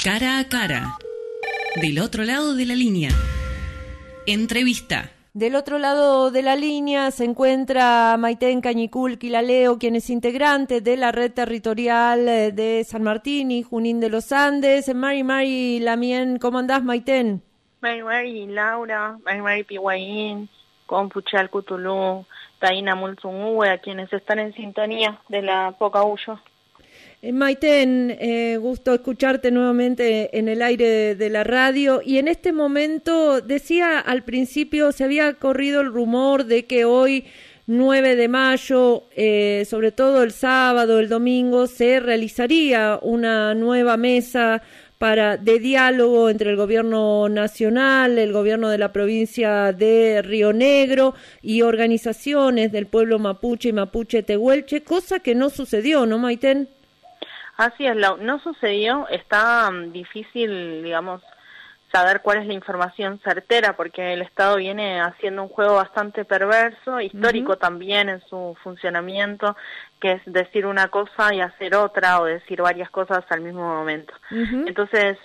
Cara a cara. Del otro lado de la línea. Entrevista. Del otro lado de la línea se encuentra Maiten Cañicul Quilaleo, quien es integrante de la red territorial de San Martín y Junín de los Andes. Mari Lamien, ¿cómo andás, Maiten? Mari Laura, Mari Pihuayín, Compuchal Cutulú, Taina Mulzungüe, a quienes están en sintonía de la Pocahullo. Maiten, gusto escucharte nuevamente en el aire de la radio. Y en este momento, decía al principio, se había corrido el rumor de que hoy, 9 de mayo, sobre todo el sábado, el domingo, se realizaría una nueva mesa de diálogo entre el gobierno nacional, el gobierno de la provincia de Río Negro y organizaciones del pueblo mapuche y mapuche tehuelche, cosa que no sucedió, ¿no, Maiten? Así es, no sucedió, está difícil, digamos, saber cuál es la información certera, porque el Estado viene haciendo un juego bastante perverso, histórico también en su funcionamiento, que es decir una cosa y hacer otra, o decir varias cosas al mismo momento. Entonces,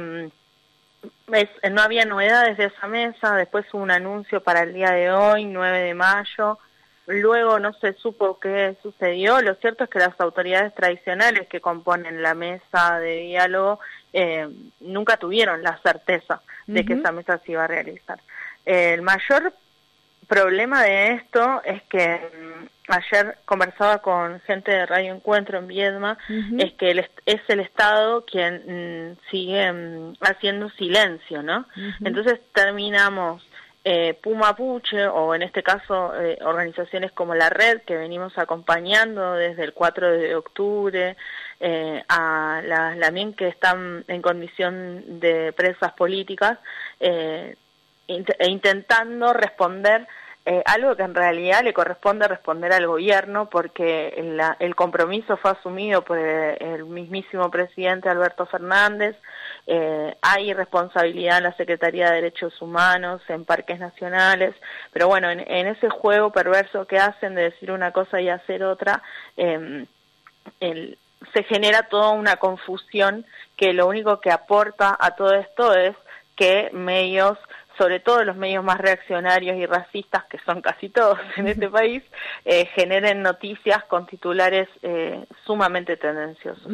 no había novedades de esa mesa, después hubo un anuncio para el día de hoy, 9 de mayo, luego no se supo qué sucedió. Lo cierto es que las autoridades tradicionales que componen la mesa de diálogo nunca tuvieron la certeza de que esa mesa se iba a realizar. El mayor problema de esto es que ayer conversaba con gente de Radio Encuentro en Viedma, es que es el Estado quien sigue haciendo silencio, ¿no? Entonces terminamos Pumapuche, o en este caso organizaciones como la Red, que venimos acompañando desde el 4 de octubre, a las LAMIEN que están en condición de presas políticas, intentando responder algo que en realidad le corresponde responder al gobierno, porque el compromiso fue asumido por el mismísimo presidente Alberto Fernández. Hay responsabilidad en la Secretaría de Derechos Humanos, en parques nacionales, pero bueno, en ese juego perverso que hacen de decir una cosa y hacer otra, se genera toda una confusión que lo único que aporta a todo esto es que medios, sobre todo los medios más reaccionarios y racistas, que son casi todos en este país, generen noticias con titulares sumamente tendenciosos.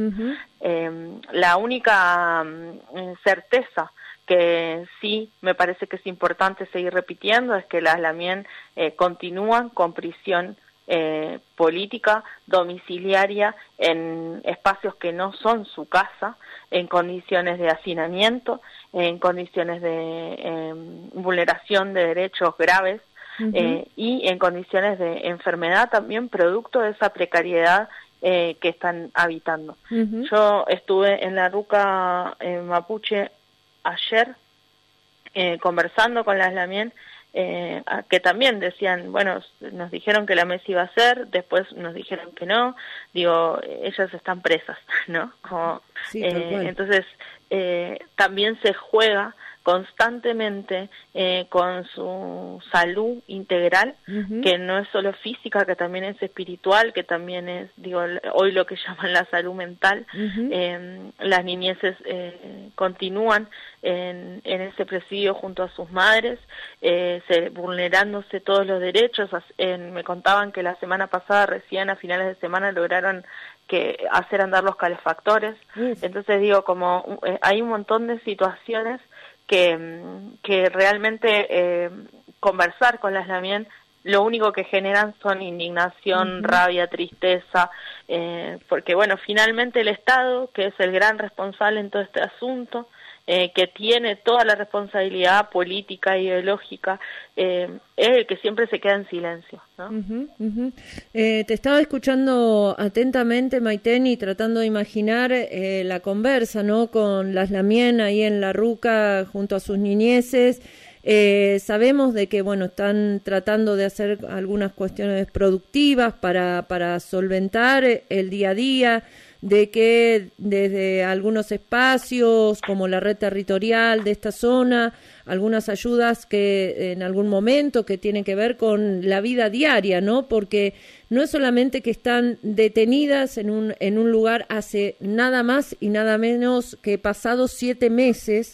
La única certeza que sí me parece que es importante seguir repitiendo es que las LAMIEN continúan con prisión política domiciliaria en espacios que no son su casa, en condiciones de hacinamiento, en condiciones de vulneración de derechos graves, y en condiciones de enfermedad también, producto de esa precariedad que están habitando. Yo estuve en la ruca mapuche ayer conversando con las LAMIEN, que también decían, bueno, nos dijeron que la mesa iba a ser, después nos dijeron que no, digo, ellas están presas, ¿no? Como, sí, entonces, también se juega constantemente con su salud integral, que no es solo física, que también es espiritual, que también es, digo, hoy lo que llaman la salud mental. Las niñeces continúan en ese presidio junto a sus madres, vulnerándose todos los derechos. Me contaban que la semana pasada, recién a finales de semana, lograron hacer andar los calefactores. Entonces digo, como hay un montón de situaciones que realmente conversar con las LAMIEN lo único que generan son indignación, rabia, tristeza, porque bueno, finalmente el Estado, que es el gran responsable en todo este asunto, que tiene toda la responsabilidad política e ideológica, es el que siempre se queda en silencio, ¿no? Te estaba escuchando atentamente, Maiten, y tratando de imaginar la conversa, ¿no?, con las LAMIEN ahí en la ruca junto a sus niñeces. Sabemos de que, bueno, están tratando de hacer algunas cuestiones productivas para solventar el día a día. de que desde algunos espacios, como la red territorial de esta zona, algunas ayudas que en algún momento que tienen que ver con la vida diaria, ¿no? Porque no es solamente que están detenidas en un lugar hace nada más y nada menos que pasados 7 meses,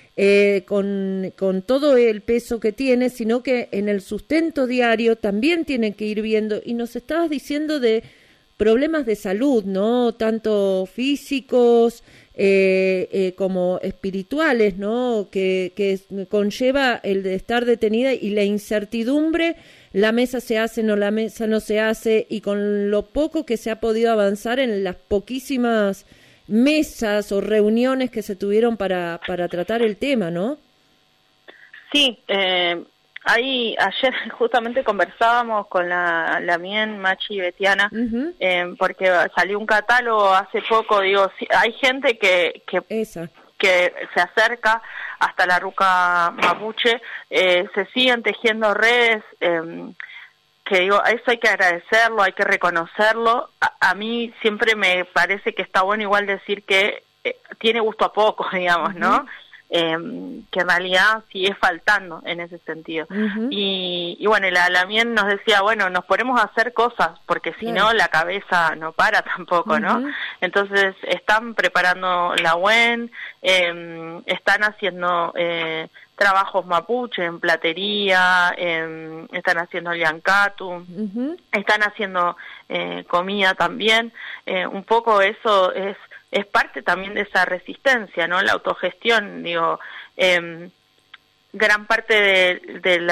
con todo el peso que tiene, sino que en el sustento diario también tienen que ir viendo, y nos estabas diciendo de problemas de salud, ¿no? Tanto físicos como espirituales, ¿no? Que conlleva el de estar detenida y la incertidumbre, la mesa se hace, no la mesa no se hace, y con lo poco que se ha podido avanzar en las poquísimas mesas o reuniones que se tuvieron para tratar el tema, ¿no? Sí, ahí ayer justamente conversábamos con la Lamien, Machi y Betiana, porque salió un catálogo hace poco, digo, hay gente que se acerca hasta la ruca mapuche, se siguen tejiendo redes, que digo, eso hay que agradecerlo, hay que reconocerlo. A mí siempre me parece que está bueno igual decir que tiene gusto a poco, digamos, ¿no? Que en realidad sigue faltando en ese sentido. Y bueno, la Lamien nos decía, bueno, nos ponemos a hacer cosas, porque si no la cabeza no para tampoco, ¿no? Entonces están preparando la UEN, están haciendo trabajos mapuche en platería, están haciendo liancatu, están haciendo comida también. Un poco eso es parte también de esa resistencia, ¿no? La autogestión, digo, gran parte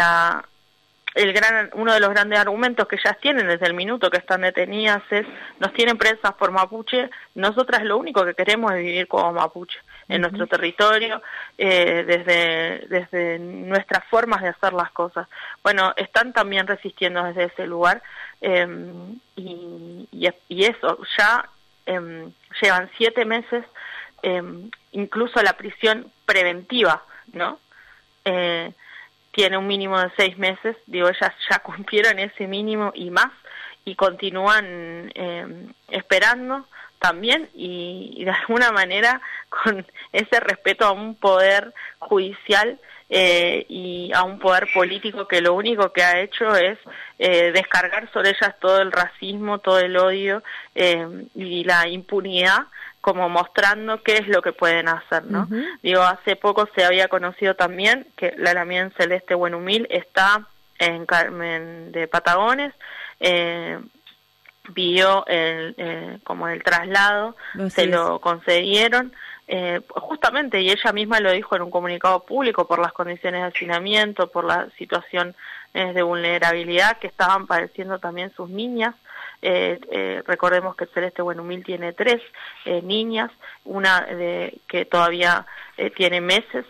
uno de los grandes argumentos que ellas tienen desde el minuto que están detenidas es, nos tienen presas por mapuche, nosotras lo único que queremos es vivir como mapuche en nuestro territorio, desde nuestras formas de hacer las cosas. Bueno, están también resistiendo desde ese lugar, y eso, ya llevan 7 meses, incluso la prisión preventiva, ¿no? Tiene un mínimo de 6 meses, digo, ellas ya cumplieron ese mínimo y más, y continúan esperando también, y de alguna manera con ese respeto a un poder judicial y a un poder político que lo único que ha hecho es descargar sobre ellas todo el racismo, todo el odio y la impunidad, como mostrando qué es lo que pueden hacer, ¿no? Digo, hace poco se había conocido también que la Lamien Celeste Buenumil está en Carmen de Patagones, pidió como el traslado, se lo concedieron, justamente, y ella misma lo dijo en un comunicado público, por las condiciones de hacinamiento, por la situación de vulnerabilidad que estaban padeciendo también sus niñas. Recordemos que Celeste Buenumil tiene 3 niñas, una que todavía tiene meses,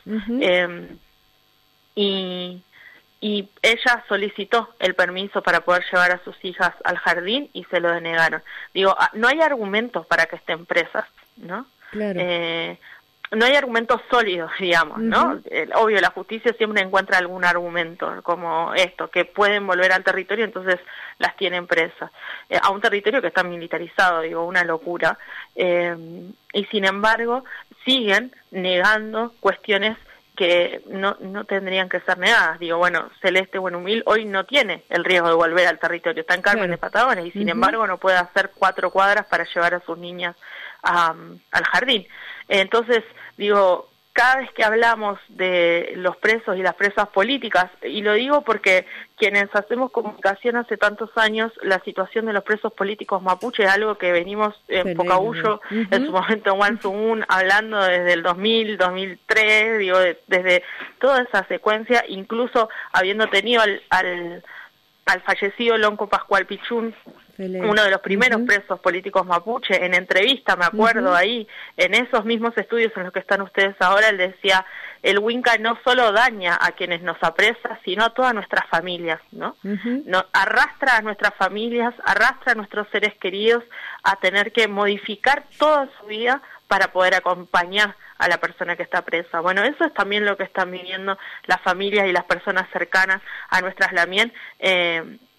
y ella solicitó el permiso para poder llevar a sus hijas al jardín y se lo denegaron. Digo, no hay argumentos para que estén presas, ¿no? Claro. No hay argumentos sólidos, digamos, ¿no? Obvio, la justicia siempre encuentra algún argumento, como esto, que pueden volver al territorio, entonces las tienen presas. A un territorio que está militarizado, digo, una locura. Y sin embargo, siguen negando cuestiones que no tendrían que ser negadas. Digo, bueno, Celeste Buenumil hoy no tiene el riesgo de volver al territorio, está en Carmen de Patagones, y sin embargo no puede hacer 4 cuadras para llevar a sus niñas al jardín. Entonces, digo, cada vez que hablamos de los presos y las presas políticas, y lo digo porque quienes hacemos comunicación hace tantos años, la situación de los presos políticos mapuche es algo que venimos en Pocahuyo, en su momento en Wansumun, hablando desde el 2000, 2003, digo, desde toda esa secuencia, incluso habiendo tenido al fallecido Lonco Pascual Pichún, uno de los primeros presos políticos mapuche, en entrevista, me acuerdo ahí, en esos mismos estudios en los que están ustedes ahora, él decía, el Huinca no solo daña a quienes nos apresa, sino a todas nuestras familias, ¿no? Arrastra a nuestras familias, arrastra a nuestros seres queridos a tener que modificar toda su vida para poder acompañar a la persona que está presa. Bueno, eso es también lo que están viviendo las familias y las personas cercanas a nuestras Lamien,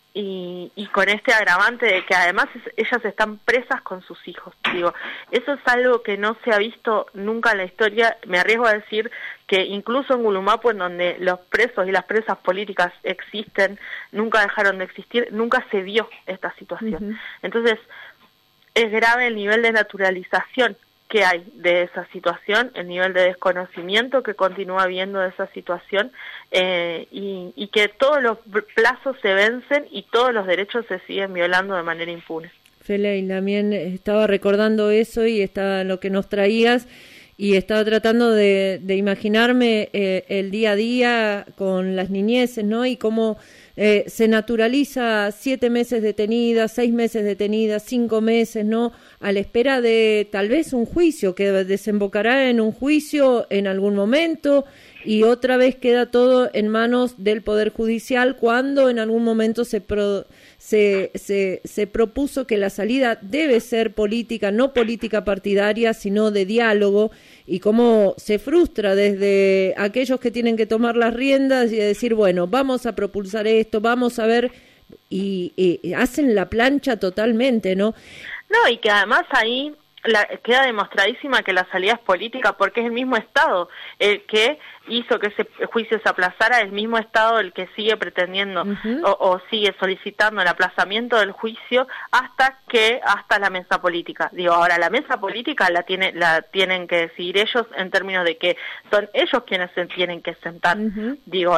y con este agravante de que además ellas están presas con sus hijos. Digo, eso es algo que no se ha visto nunca en la historia. Me arriesgo a decir que incluso en Gulumapu, en donde los presos y las presas políticas existen, nunca dejaron de existir, nunca se vio esta situación. Entonces, es grave el nivel de naturalización que hay de esa situación, el nivel de desconocimiento que continúa habiendo de esa situación, y que todos los plazos se vencen y todos los derechos se siguen violando de manera impune. Feley, también estaba recordando eso y está lo que nos traías, y estaba tratando de imaginarme el día a día con las niñeces, ¿no? Y cómo se naturaliza 7 meses detenida, 6 meses detenida, 5 meses, ¿no? A la espera de tal vez un juicio, que desembocará en un juicio en algún momento, y otra vez queda todo en manos del Poder Judicial, cuando en algún momento se propuso que la salida debe ser política, no política partidaria, sino de diálogo, y cómo se frustra desde aquellos que tienen que tomar las riendas y decir, bueno, vamos a propulsar esto, vamos a ver, y hacen la plancha totalmente, ¿no? No, y que además ahí queda demostradísima que la salida es política, porque es el mismo Estado el que hizo que ese juicio se aplazara, el mismo Estado el que sigue pretendiendo o sigue solicitando el aplazamiento del juicio hasta la mesa política. Digo, ahora la mesa política la tienen que decidir ellos, en términos de que son ellos quienes se tienen que sentar. Digo,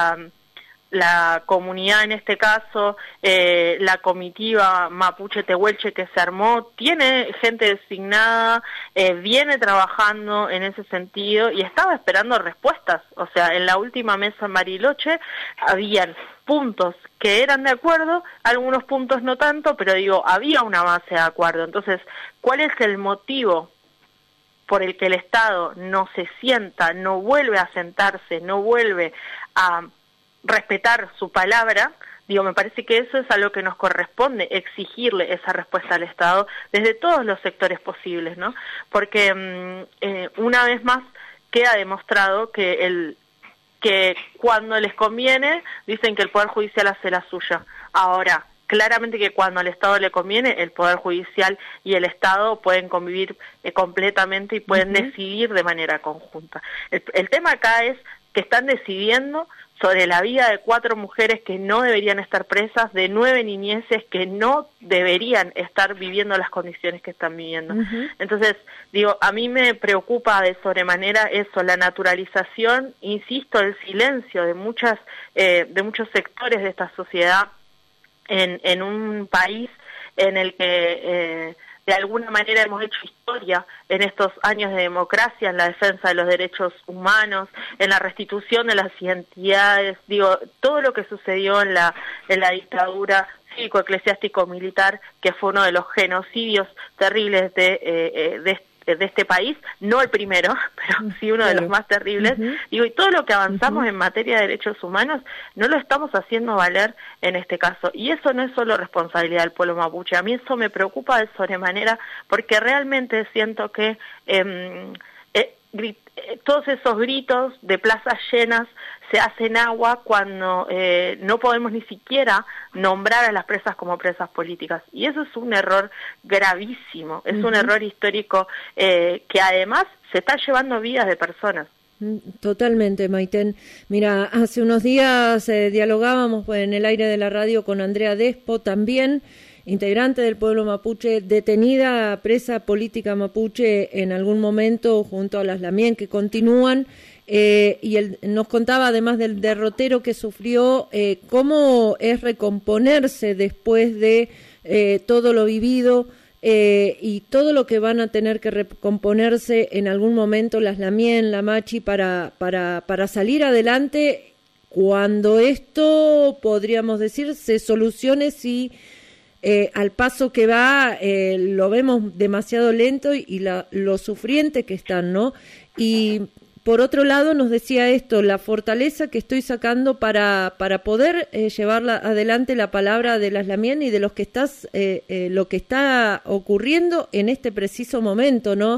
la comunidad, en este caso, la comitiva mapuche tehuelche que se armó, tiene gente designada, viene trabajando en ese sentido y estaba esperando respuestas. O sea, en la última mesa en Bariloche habían puntos que eran de acuerdo, algunos puntos no tanto, pero digo, había una base de acuerdo. Entonces, ¿cuál es el motivo por el que el Estado no se sienta, no vuelve a sentarse, no vuelve a respetar su palabra? Digo, me parece que eso es algo que nos corresponde, exigirle esa respuesta al Estado desde todos los sectores posibles, ¿no? Porque una vez más queda demostrado que cuando les conviene dicen que el Poder Judicial hace la suya. Ahora, claramente que cuando al Estado le conviene, el Poder Judicial y el Estado pueden convivir completamente y pueden decidir de manera conjunta. El tema acá es que están decidiendo sobre la vida de 4 mujeres que no deberían estar presas, de 9 niñeces que no deberían estar viviendo las condiciones que están viviendo. Entonces, digo, a mí me preocupa de sobremanera eso, la naturalización, insisto, el silencio de muchos sectores de esta sociedad en un país en el que de alguna manera hemos hecho historia en estos años de democracia, en la defensa de los derechos humanos, en la restitución de las identidades. Digo, todo lo que sucedió en la dictadura cívico-eclesiástico-militar, que fue uno de los genocidios terribles de este país, no el primero, pero sí uno de los más terribles. Digo, y todo lo que avanzamos en materia de derechos humanos no lo estamos haciendo valer en este caso. Y eso no es solo responsabilidad del pueblo mapuche. A mí eso me preocupa de sobremanera, porque realmente siento que todos esos gritos de plazas llenas se hacen agua cuando no podemos ni siquiera nombrar a las presas como presas políticas. Y eso es un error gravísimo, es un error histórico que además se está llevando vidas de personas. Totalmente, Maiten. Mira, hace unos días dialogábamos en el aire de la radio con Andrea Despo, también integrante del pueblo mapuche, detenida, presa política mapuche en algún momento junto a las Lamien, que continúan, y él nos contaba, además del derrotero que sufrió, cómo es recomponerse después de todo lo vivido, y todo lo que van a tener que recomponerse en algún momento las Lamien, la Machi, para salir adelante cuando esto, podríamos decir, se solucione. Si al paso que va lo vemos demasiado lento y lo sufriente que están, ¿no? Y por otro lado nos decía esto, la fortaleza que estoy sacando para poder llevar adelante la palabra de las Lamien y de lo que está ocurriendo en este preciso momento, ¿no?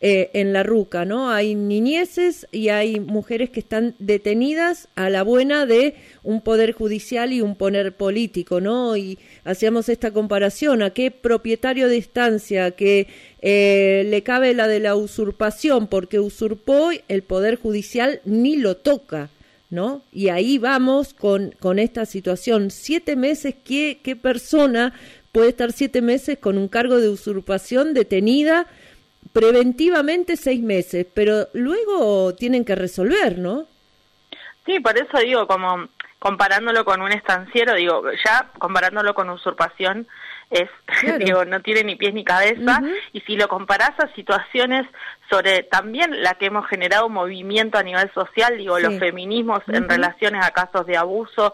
en la ruca, ¿no? Hay niñeces y hay mujeres que están detenidas a la buena de un poder judicial y un poder político, ¿no? Y hacíamos esta comparación, ¿a qué propietario de estancia que le cabe la de la usurpación? Porque usurpó, el poder judicial ni lo toca, ¿no? Y ahí vamos con esta situación. 7 meses, ¿qué persona puede estar 7 meses con un cargo de usurpación detenida? Preventivamente 6 meses, pero luego tienen que resolver, ¿no? Sí, por eso digo, como comparándolo con un estanciero, digo, ya comparándolo con usurpación es, claro, digo, no tiene ni pies ni cabeza, y si lo comparás a situaciones sobre también la que hemos generado movimiento a nivel social, digo, los feminismos en relaciones a casos de abuso,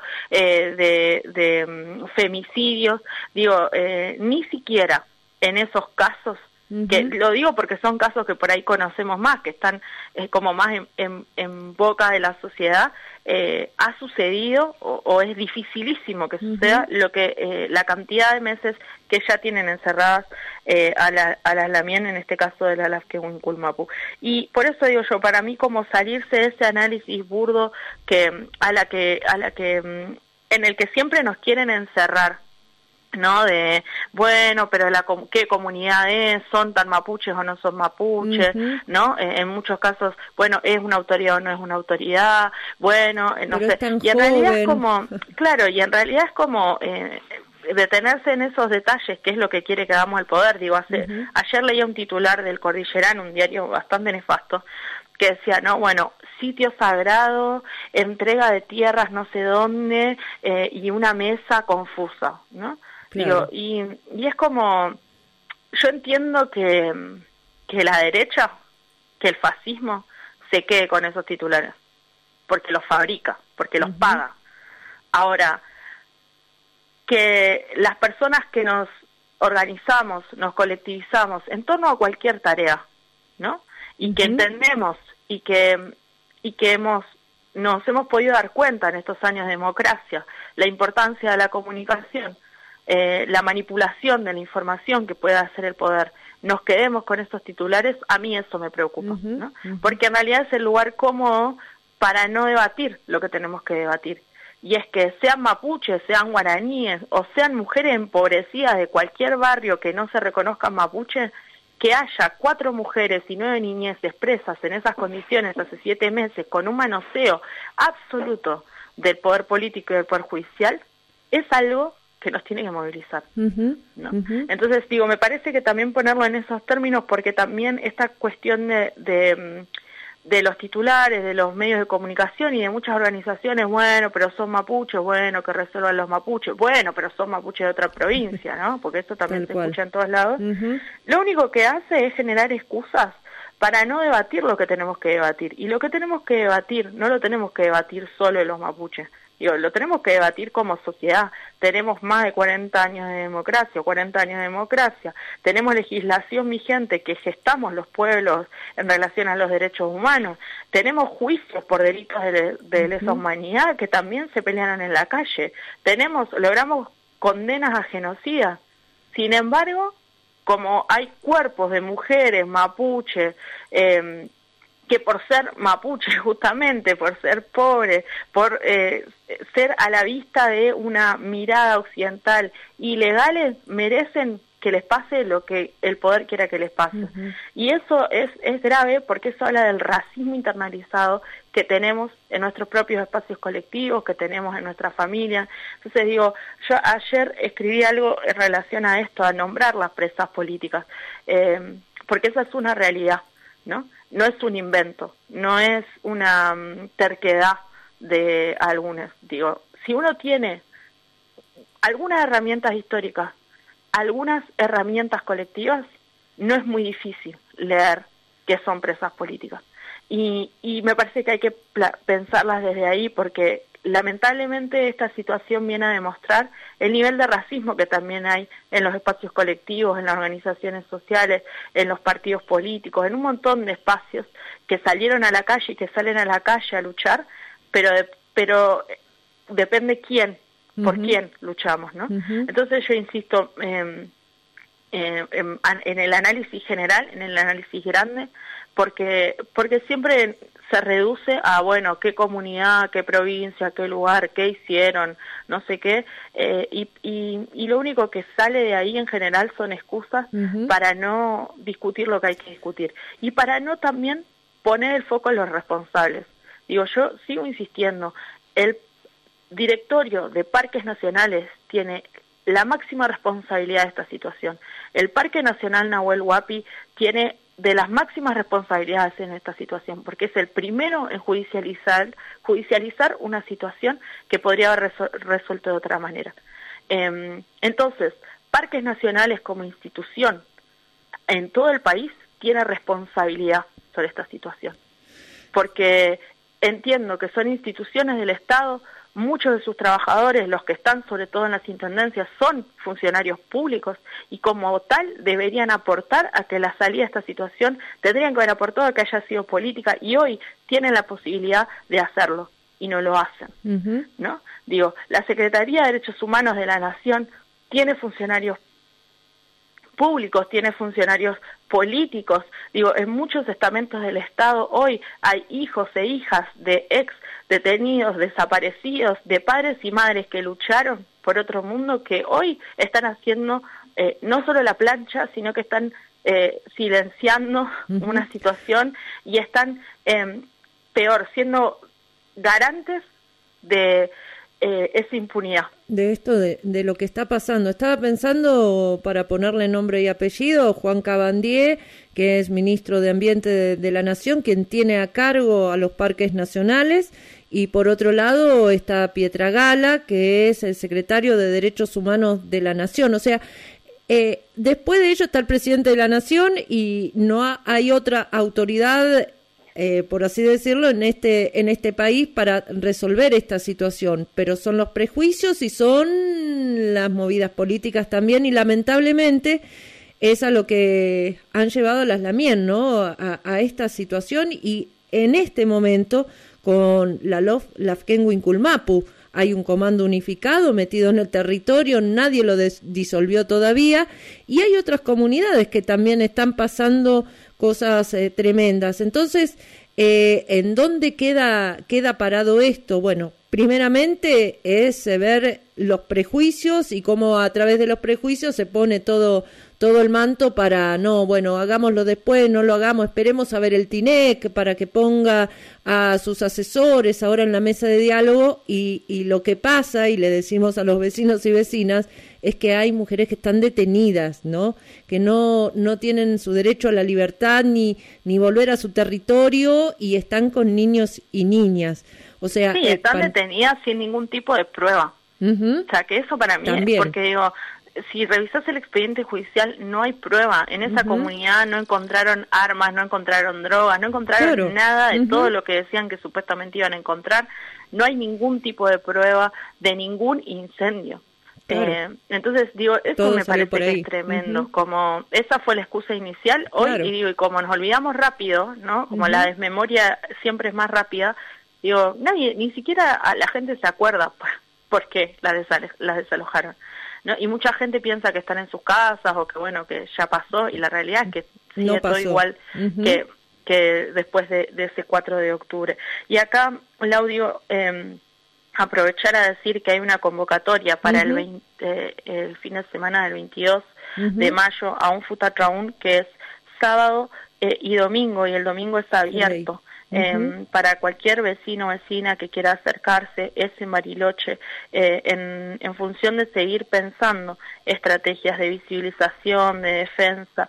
de femicidios, digo, ni siquiera en esos casos, que lo digo porque son casos que por ahí conocemos más, que están como más en boca de la sociedad, ha sucedido o es dificilísimo que suceda lo que la cantidad de meses que ya tienen encerradas a las Lamien, en este caso de la Lavkewinkul-Mapu. Y por eso digo yo, para mí, como salirse de ese análisis burdo en el que siempre nos quieren encerrar, ¿no? De, bueno, pero ¿qué comunidad es? ¿Son tan mapuches o no son mapuches? ¿No? En muchos casos, bueno, ¿es una autoridad o no es una autoridad? Bueno, no sé. Y en realidad es como, claro, y en realidad es como detenerse en esos detalles, que es lo que quiere que hagamos el poder. Digo, ayer leía un titular del Cordillerano, un diario bastante nefasto, que decía, no, bueno, sitio sagrado, entrega de tierras no sé dónde, y una mesa confusa, ¿no? Claro. Digo, y es como, yo entiendo que la derecha, que el fascismo se quede con esos titulares, porque los fabrica, porque los paga. Ahora, que las personas que nos organizamos, nos colectivizamos en torno a cualquier tarea, ¿no? Y que entendemos y que nos hemos podido dar cuenta en estos años de democracia, la importancia de la comunicación, la manipulación de la información que pueda hacer el poder, nos quedemos con estos titulares, a mí eso me preocupa, ¿no? Porque en realidad es el lugar cómodo para no debatir lo que tenemos que debatir. Y es que sean mapuches, sean guaraníes, o sean mujeres empobrecidas de cualquier barrio que no se reconozcan mapuches, que haya 4 mujeres y 9 niñeces presas en esas condiciones hace 7 meses, con un manoseo absoluto del poder político y del poder judicial, es algo que nos tiene que movilizar, ¿no? Entonces, digo, me parece que también ponerlo en esos términos, porque también esta cuestión de los titulares, de los medios de comunicación y de muchas organizaciones, bueno, pero son mapuches, bueno, que resuelvan los mapuches, bueno, pero son mapuches de otra provincia, ¿no? Porque eso también se escucha en todos lados. Lo único que hace es generar excusas para no debatir lo que tenemos que debatir. Y lo que tenemos que debatir, no lo tenemos que debatir solo los mapuches. Digo, lo tenemos que debatir como sociedad. Tenemos más de 40 años de democracia, 40 años de democracia. Tenemos legislación vigente que gestamos los pueblos en relación a los derechos humanos. Tenemos juicios por delitos de lesa humanidad que también se pelearon en la calle. Logramos condenas a genocidas. Sin embargo, como hay cuerpos de mujeres mapuches, que por ser mapuche, justamente, por ser pobres, por ser a la vista de una mirada occidental ilegales, merecen que les pase lo que el poder quiera que les pase. Y eso es grave, porque eso habla del racismo internalizado que tenemos en nuestros propios espacios colectivos, que tenemos en nuestra familia. Entonces digo, yo ayer escribí algo en relación a esto, a nombrar las presas políticas, porque esa es una realidad, ¿no? No es un invento, no es una terquedad de algunos. Digo, si uno tiene algunas herramientas históricas, algunas herramientas colectivas, no es muy difícil leer que son presas políticas. Y me parece que hay que pensarlas desde ahí, porque lamentablemente esta situación viene a demostrar el nivel de racismo que también hay en los espacios colectivos, en las organizaciones sociales, en los partidos políticos, en un montón de espacios que salieron a la calle y que salen a la calle a luchar, pero depende quién, por quién luchamos, ¿no? Entonces yo insisto, en el análisis general, en el análisis grande, porque siempre se reduce a, bueno, qué comunidad, qué provincia, qué lugar, qué hicieron, no sé qué, y lo único que sale de ahí en general son excusas para no discutir lo que hay que discutir, y para no también poner el foco en los responsables. Digo, yo sigo insistiendo, el directorio de parques nacionales tiene la máxima responsabilidad de esta situación. El Parque Nacional Nahuel Huapi tiene de las máximas responsabilidades en esta situación, porque es el primero en judicializar una situación que podría haber resuelto de otra manera. Entonces, parques nacionales como institución en todo el país tiene responsabilidad sobre esta situación, porque entiendo que son instituciones del Estado. Muchos de sus trabajadores, los que están sobre todo en las intendencias, son funcionarios públicos y como tal deberían aportar a que la salida de esta situación, tendrían que haber aportado a que haya sido política, y hoy tienen la posibilidad de hacerlo y no lo hacen, ¿no? Digo, la Secretaría de Derechos Humanos de la Nación tiene funcionarios públicos, tiene funcionarios políticos. Digo, en muchos estamentos del Estado hoy hay hijos e hijas de ex detenidos, desaparecidos, de padres y madres que lucharon por otro mundo, que hoy están haciendo no solo la plancha, sino que están silenciando una situación y están, peor, siendo garantes de esa impunidad. De esto, de lo que está pasando. Estaba pensando, para ponerle nombre y apellido, Juan Cabandier, que es ministro de Ambiente de la Nación, quien tiene a cargo a los parques nacionales, y por otro lado está Pietragala, que es el secretario de Derechos Humanos de la Nación. O sea, después de ello está el presidente de la Nación y no hay otra autoridad, por así decirlo, en este país para resolver esta situación, pero son los prejuicios y son las movidas políticas también, y lamentablemente es a lo que han llevado a las Lamien, ¿no? A esta situación, y en este momento con la Lafkenhuinculmapu hay un comando unificado metido en el territorio, nadie lo disolvió todavía, y hay otras comunidades que también están pasando cosas tremendas. Entonces, ¿en dónde queda parado esto? Bueno, primeramente es ver los prejuicios y cómo a través de los prejuicios se pone todo el manto para, no, bueno, hagámoslo después, no lo hagamos, esperemos a ver el TINEC para que ponga a sus asesores ahora en la mesa de diálogo, y lo que pasa, y le decimos a los vecinos y vecinas, es que hay mujeres que están detenidas, ¿no? Que no tienen su derecho a la libertad ni volver a su territorio, y están con niños y niñas. O sea, sí, están detenidas sin ningún tipo de prueba. O sea, que eso para mí también es, porque digo, si revisas el expediente judicial, no hay prueba. En esa comunidad no encontraron armas, no encontraron drogas, no encontraron nada de todo lo que decían que supuestamente iban a encontrar. No hay ningún tipo de prueba de ningún incendio. Claro. Entonces, digo, eso todo me parece que es tremendo. Como esa fue la excusa inicial hoy, y digo, y como nos olvidamos rápido, ¿no? Como la desmemoria siempre es más rápida, digo, nadie, ni siquiera la gente se acuerda por qué las desalojaron, ¿no? Y mucha gente piensa que están en sus casas o que, bueno, que ya pasó, y la realidad es que sigue todo igual que después de ese 4 de octubre. Y acá, Laudio, aprovechar a decir que hay una convocatoria para el fin de semana del 22 de mayo a un Futatraún, que es sábado y domingo, y el domingo es abierto. Para cualquier vecino o vecina que quiera acercarse, es en Bariloche, en función de seguir pensando estrategias de visibilización, de defensa.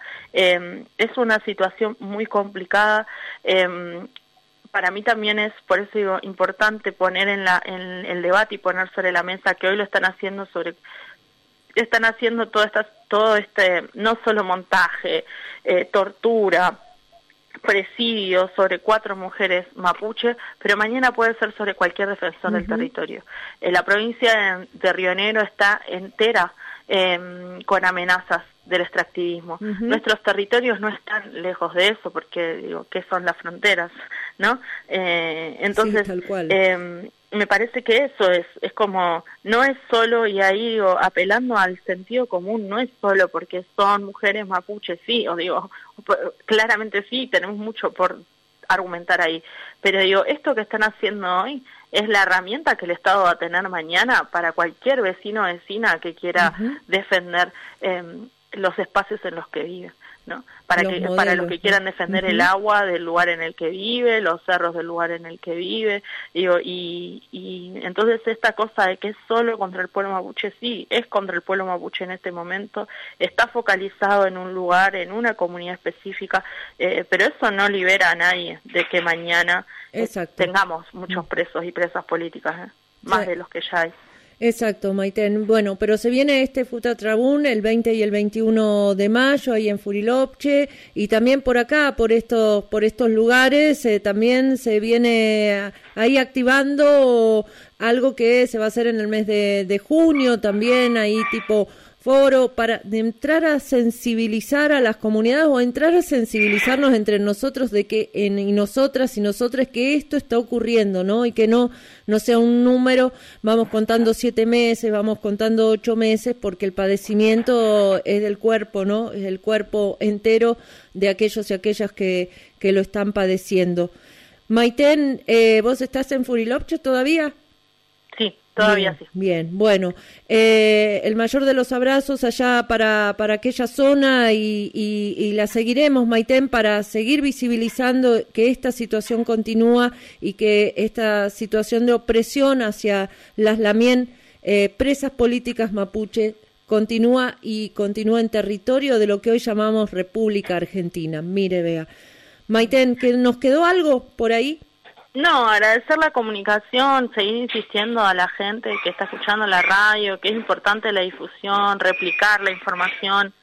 Es una situación muy complicada. Para mí también es, por eso digo, importante poner en el debate y poner sobre la mesa que hoy lo están haciendo todo este no solo montaje, tortura, presidio sobre 4 mujeres mapuche, pero mañana puede ser sobre cualquier defensor del territorio. La provincia de Río Negro está entera con amenazas del extractivismo. Nuestros territorios no están lejos de eso, porque digo, ¿qué son las fronteras? ¿No? Entonces, sí, tal cual. me parece que eso es como, no es solo, y ahí digo, apelando al sentido común, no es solo porque son mujeres mapuches, sí, o digo, claramente sí, tenemos mucho por argumentar ahí, pero digo, esto que están haciendo hoy es la herramienta que el Estado va a tener mañana para cualquier vecino o vecina que quiera defender los espacios en los que vive, ¿no? Para los que quieran defender el agua del lugar en el que vive, los cerros del lugar en el que vive, digo, y entonces esta cosa de que es solo contra el pueblo mapuche, sí, es contra el pueblo mapuche en este momento, está focalizado en un lugar, en una comunidad específica, pero eso no libera a nadie de que mañana tengamos muchos presos y presas políticas, más de los que ya hay. Exacto, Maiten. Bueno, pero se viene este Futatrabún el 20 y el 21 de mayo ahí en Furilopche, y también por acá, por estos lugares, también se viene ahí activando algo que se va a hacer en el mes de junio, también ahí tipo foro para entrar a sensibilizar a las comunidades o entrar a sensibilizarnos entre nosotros de que y nosotras y nosotros que esto está ocurriendo, ¿no? Y que no sea un número, vamos contando 7 meses, vamos contando 8 meses, porque el padecimiento es del cuerpo, ¿no? Es el cuerpo entero de aquellos y aquellas que lo están padeciendo. Maiten, ¿vos estás en Furilopche todavía? Sí. Todavía bien, sí. Bien, bueno, el mayor de los abrazos allá para aquella zona y la seguiremos, Maiten, para seguir visibilizando que esta situación continúa y que esta situación de opresión hacia las lamien presas políticas mapuche continúa en territorio de lo que hoy llamamos República Argentina. Mire, vea. Maiten, ¿que nos quedó algo por ahí? No, agradecer la comunicación, seguir insistiendo a la gente que está escuchando la radio, que es importante la difusión, replicar la información,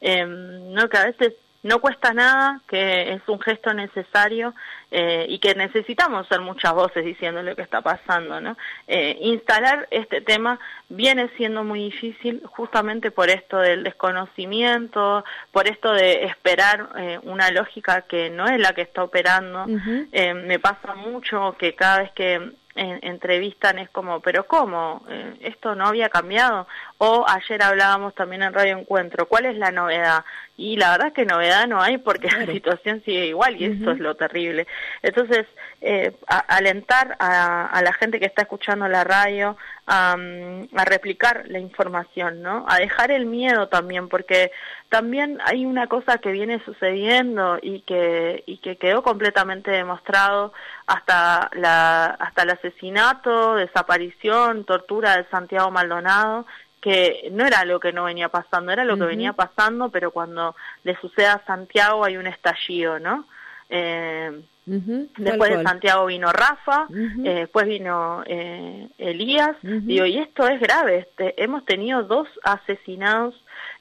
no, que a veces no cuesta nada, que es un gesto necesario y que necesitamos ser muchas voces diciendo lo que está pasando, ¿no? Instalar este tema viene siendo muy difícil justamente por esto del desconocimiento, por esto de esperar una lógica que no es la que está operando. Me pasa mucho que cada vez que entrevistan es como, pero ¿cómo? ¿Esto no había cambiado? O ayer hablábamos también en Radio Encuentro, ¿cuál es la novedad? Y la verdad es que novedad no hay porque la situación sigue igual y eso es lo terrible. Entonces, alentar a la gente que está escuchando la radio a replicar la información, ¿no? A dejar el miedo también, porque también hay una cosa que viene sucediendo y que quedó completamente demostrado hasta el asesinato, desaparición, tortura de Santiago Maldonado, que no era algo que no venía pasando, era lo que venía pasando, pero cuando le sucede a Santiago hay un estallido, ¿no? Después de Santiago vino Rafa, después vino Elías, digo, y esto es grave, hemos tenido 2 asesinados,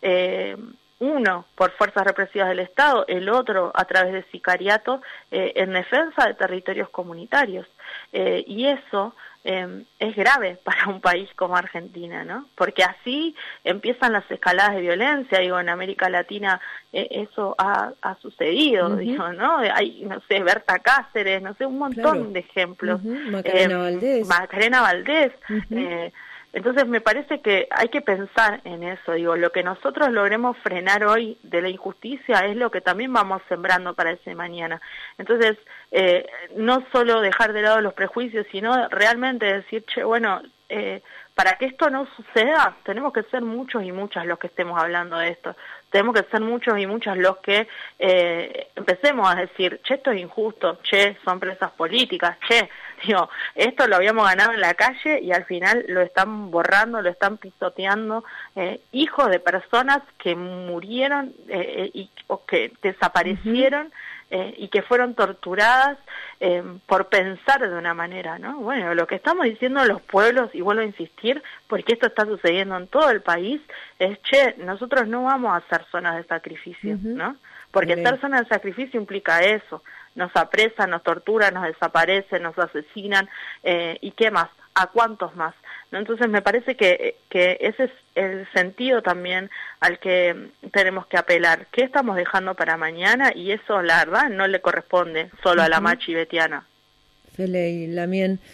uno por fuerzas represivas del Estado, el otro a través de sicariato en defensa de territorios comunitarios, y eso es grave para un país como Argentina, ¿no? Porque así empiezan las escaladas de violencia, digo, en América Latina eso ha sucedido, digo, ¿no? Hay, no sé, Berta Cáceres, no sé, un montón de ejemplos. Macarena Valdés. Entonces me parece que hay que pensar en eso, digo, lo que nosotros logremos frenar hoy de la injusticia es lo que también vamos sembrando para ese mañana. Entonces, no solo dejar de lado los prejuicios, sino realmente decir, che, bueno, para que esto no suceda, tenemos que ser muchos y muchas los que estemos hablando de esto. Tenemos que ser muchos y muchas los que empecemos a decir, che, esto es injusto, che, son presas políticas, che, digo, esto lo habíamos ganado en la calle y al final lo están borrando, lo están pisoteando, hijos de personas que murieron o que desaparecieron y que fueron torturadas por pensar de una manera, ¿no? Bueno, lo que estamos diciendo los pueblos, y vuelvo a insistir, porque esto está sucediendo en todo el país, es, che, nosotros no vamos a ser zonas de sacrificio, ¿no? Porque ser zona de sacrificio implica eso, nos apresan, nos torturan, nos desaparecen, nos asesinan, ¿y qué más? ¿A cuántos más? ¿No? Entonces me parece que ese es el sentido también al que tenemos que apelar. ¿Qué estamos dejando para mañana? Y eso, la verdad, no le corresponde solo a la machi betiana. Feley, Lamien.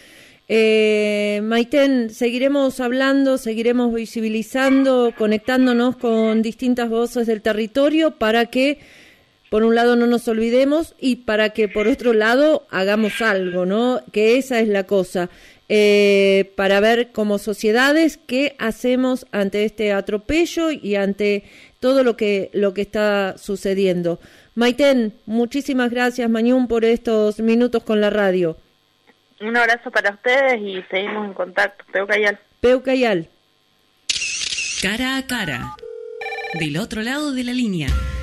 Maiten, seguiremos hablando, seguiremos visibilizando, conectándonos con distintas voces del territorio para que, por un lado, no nos olvidemos y para que, por otro lado, hagamos algo, ¿no? Que esa es la cosa. Para ver como sociedades qué hacemos ante este atropello y ante todo lo que está sucediendo. Maiten, muchísimas gracias, Mañún, por estos minutos con la radio. Un abrazo para ustedes y seguimos en contacto. Peucayal. Peucayal. Cara a cara. Del otro lado de la línea.